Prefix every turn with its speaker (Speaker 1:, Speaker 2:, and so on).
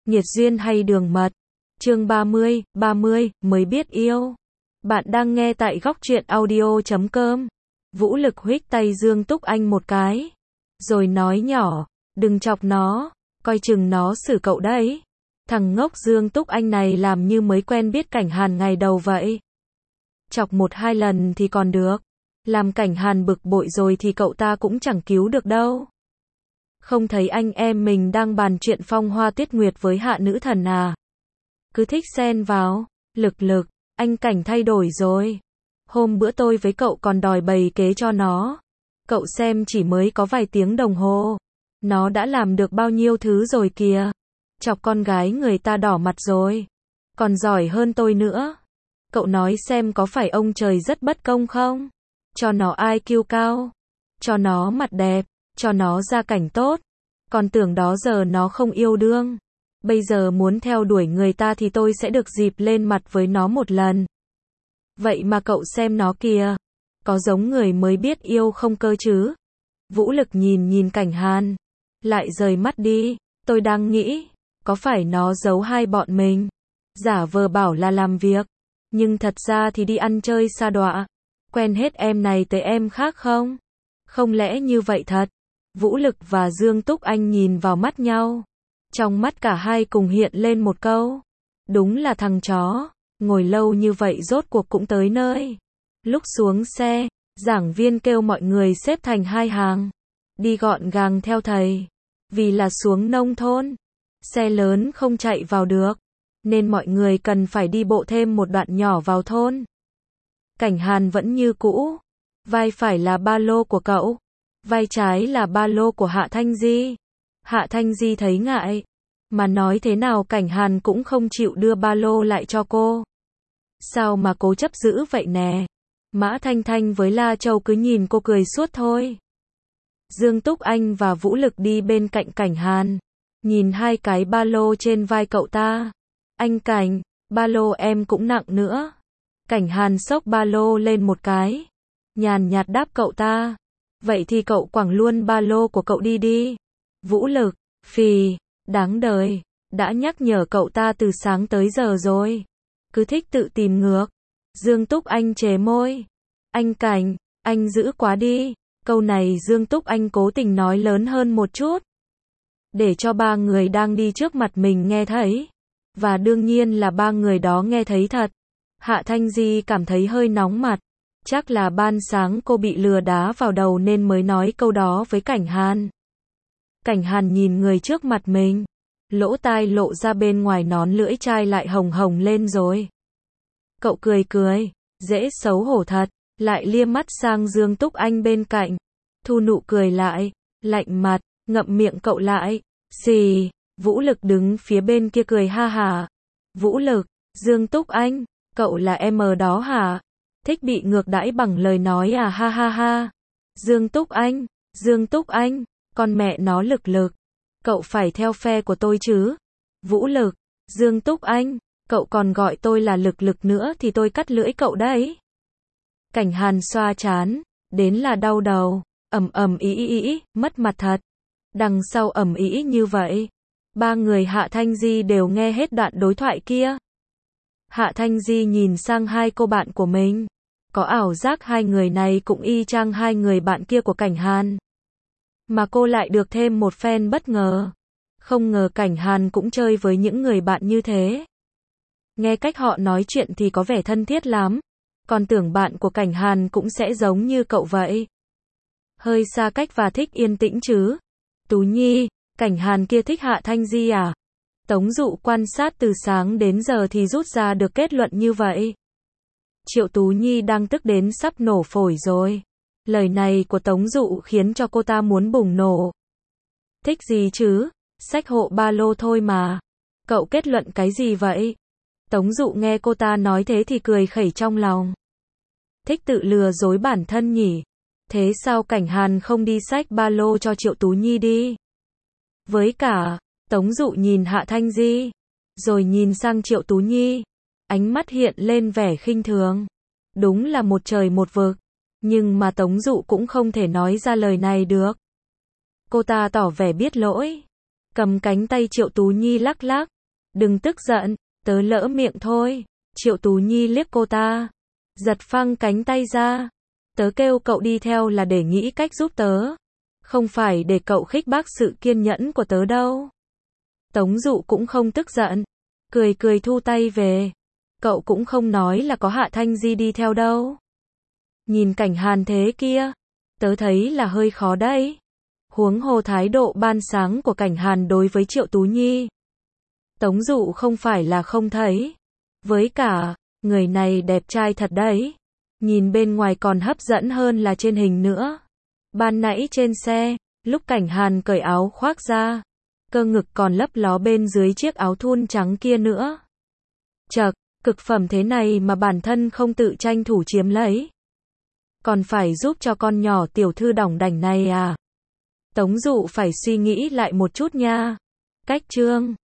Speaker 1: Nhiệt duyên hay đường mật. Chương 30, mới biết yêu. Bạn đang nghe tại góc truyện audio.com. Vũ Lực huých tay Dương Túc Anh một cái, rồi nói nhỏ, đừng chọc nó, coi chừng nó xử cậu đấy. Thằng ngốc Dương Túc Anh này làm như mới quen biết Cảnh Hàn ngày đầu vậy. Chọc một hai lần thì còn được, làm Cảnh Hàn bực bội rồi thì cậu ta cũng chẳng cứu được đâu. Không thấy anh em mình đang bàn chuyện phong hoa tuyết nguyệt với Hạ nữ thần à? Cứ thích xen vào. Lực, anh Cảnh thay đổi rồi. Hôm bữa tôi với cậu còn đòi bày kế cho nó. Cậu xem chỉ mới có vài tiếng đồng hồ, nó đã làm được bao nhiêu thứ rồi kìa. Chọc con gái người ta đỏ mặt rồi. Còn giỏi hơn tôi nữa. Cậu nói xem có phải ông trời rất bất công không? Cho nó IQ cao, cho nó mặt đẹp, cho nó gia cảnh tốt. Còn tưởng đó giờ nó không yêu đương. Bây giờ muốn theo đuổi người ta thì tôi sẽ được dịp lên mặt với nó một lần. Vậy mà cậu xem nó kìa. Có giống người mới biết yêu không cơ chứ? Vũ Lực nhìn Cảnh Hàn, lại rời mắt đi. Tôi đang nghĩ, có phải nó giấu hai bọn mình, giả vờ bảo là làm việc, nhưng thật ra thì đi ăn chơi sa đọa, quen hết em này tới em khác không? Không lẽ như vậy thật? Vũ Lực và Dương Túc Anh nhìn vào mắt nhau. Trong mắt cả hai cùng hiện lên một câu. Đúng là thằng chó, ngồi lâu như vậy rốt cuộc cũng tới nơi. Lúc xuống xe, giảng viên kêu mọi người xếp thành hai hàng, đi gọn gàng theo thầy. Vì là xuống nông thôn, xe lớn không chạy vào được, nên mọi người cần phải đi bộ thêm một đoạn nhỏ vào thôn. Cảnh Hàn vẫn như cũ, vai phải là ba lô của cậu, vai trái là ba lô của Hạ Thanh Di. Hạ Thanh Di thấy ngại, mà nói thế nào Cảnh Hàn cũng không chịu đưa ba lô lại cho cô. Sao mà cố chấp dữ vậy nè? Mã Thanh Thanh với La Châu cứ nhìn cô cười suốt thôi. Dương Túc Anh và Vũ Lực đi bên cạnh Cảnh Hàn, nhìn hai cái ba lô trên vai cậu ta. Anh Cảnh, ba lô em cũng nặng nữa. Cảnh Hàn xốc ba lô lên một cái, nhàn nhạt đáp cậu ta. Vậy thì cậu quẳng luôn ba lô của cậu đi. Vũ Lực, phì, đáng đời, đã nhắc nhở cậu ta từ sáng tới giờ rồi. Cứ thích tự tìm ngược. Dương Túc Anh chề môi. Anh Cảnh, anh dữ quá đi. Câu này Dương Túc Anh cố tình nói lớn hơn một chút, để cho ba người đang đi trước mặt mình nghe thấy. Và đương nhiên là ba người đó nghe thấy thật. Hạ Thanh Di cảm thấy hơi nóng mặt. Chắc là ban sáng cô bị lừa đá vào đầu nên mới nói câu đó với Cảnh Hàn. Cảnh Hàn nhìn người trước mặt mình, lỗ tai lộ ra bên ngoài nón lưỡi chai lại hồng hồng lên rồi. Cậu cười, dễ xấu hổ thật, lại liếc mắt sang Dương Túc Anh bên cạnh, thu nụ cười lại, lạnh mặt, ngậm miệng cậu lại. Xì. Vũ Lực đứng phía bên kia cười ha hả. Vũ Lực, Dương Túc Anh, cậu là em đó hả? Thích bị ngược đãi bằng lời nói à? Ha ha ha. Dương Túc Anh, con mẹ nó Lực, cậu phải theo phe của tôi chứ? Vũ Lực, Dương Túc Anh, cậu còn gọi tôi là Lực nữa thì tôi cắt lưỡi cậu đấy. Cảnh Hàn xoa trán, đến là đau đầu, ý, mất mặt thật. Đằng sau ý như vậy, ba người Hạ Thanh Di đều nghe hết đoạn đối thoại kia. Hạ Thanh Di nhìn sang hai cô bạn của mình, có ảo giác hai người này cũng y chang hai người bạn kia của Cảnh Hàn. Mà cô lại được thêm một phen bất ngờ. Không ngờ Cảnh Hàn cũng chơi với những người bạn như thế. Nghe cách họ nói chuyện thì có vẻ thân thiết lắm. Còn tưởng bạn của Cảnh Hàn cũng sẽ giống như cậu vậy. Hơi xa cách và thích yên tĩnh chứ. Tú Nhi, Cảnh Hàn kia thích Hạ Thanh Di à? Tống Dụ quan sát từ sáng đến giờ thì rút ra được kết luận như vậy. Triệu Tú Nhi đang tức đến sắp nổ phổi rồi. Lời này của Tống Dụ khiến cho cô ta muốn bùng nổ. Thích gì chứ? Xách hộ ba lô thôi mà. Cậu kết luận cái gì vậy? Tống Dụ nghe cô ta nói thế thì cười khẩy trong lòng. Thích tự lừa dối bản thân nhỉ? Thế sao Cảnh Hàn không đi xách ba lô cho Triệu Tú Nhi đi? Với cả, Tống Dụ nhìn Hạ Thanh Di, rồi nhìn sang Triệu Tú Nhi, ánh mắt hiện lên vẻ khinh thường. Đúng là một trời một vực, nhưng mà Tống Dụ cũng không thể nói ra lời này được. Cô ta tỏ vẻ biết lỗi, cầm cánh tay Triệu Tú Nhi lắc lắc, Đừng tức giận, tớ lỡ miệng thôi. Triệu Tú Nhi liếc cô ta, giật phăng cánh tay ra. Tớ kêu cậu đi theo là để nghĩ cách giúp tớ, không phải để cậu khích bác sự kiên nhẫn của tớ đâu. Tống Dụ cũng không tức giận, cười cười thu tay về. Cậu cũng không nói là có Hạ Thanh Di đi theo đâu. Nhìn cảnh Hàn thế kia, tớ thấy là hơi khó đấy. Huống hồ thái độ ban sáng của cảnh Hàn đối với Triệu Tú Nhi, Tống Dụ không phải là không thấy. Với cả, người này đẹp trai thật đấy. Nhìn bên ngoài còn hấp dẫn hơn là trên hình nữa. Ban nãy trên xe, lúc cảnh Hàn cởi áo khoác ra, cơ ngực còn lấp ló bên dưới chiếc áo thun trắng kia nữa. Chậc, cực phẩm thế này mà bản thân không tự tranh thủ chiếm lấy. Còn phải giúp cho con nhỏ tiểu thư đỏng đảnh này à? Tống Dụ phải suy nghĩ lại một chút nha. Cách chương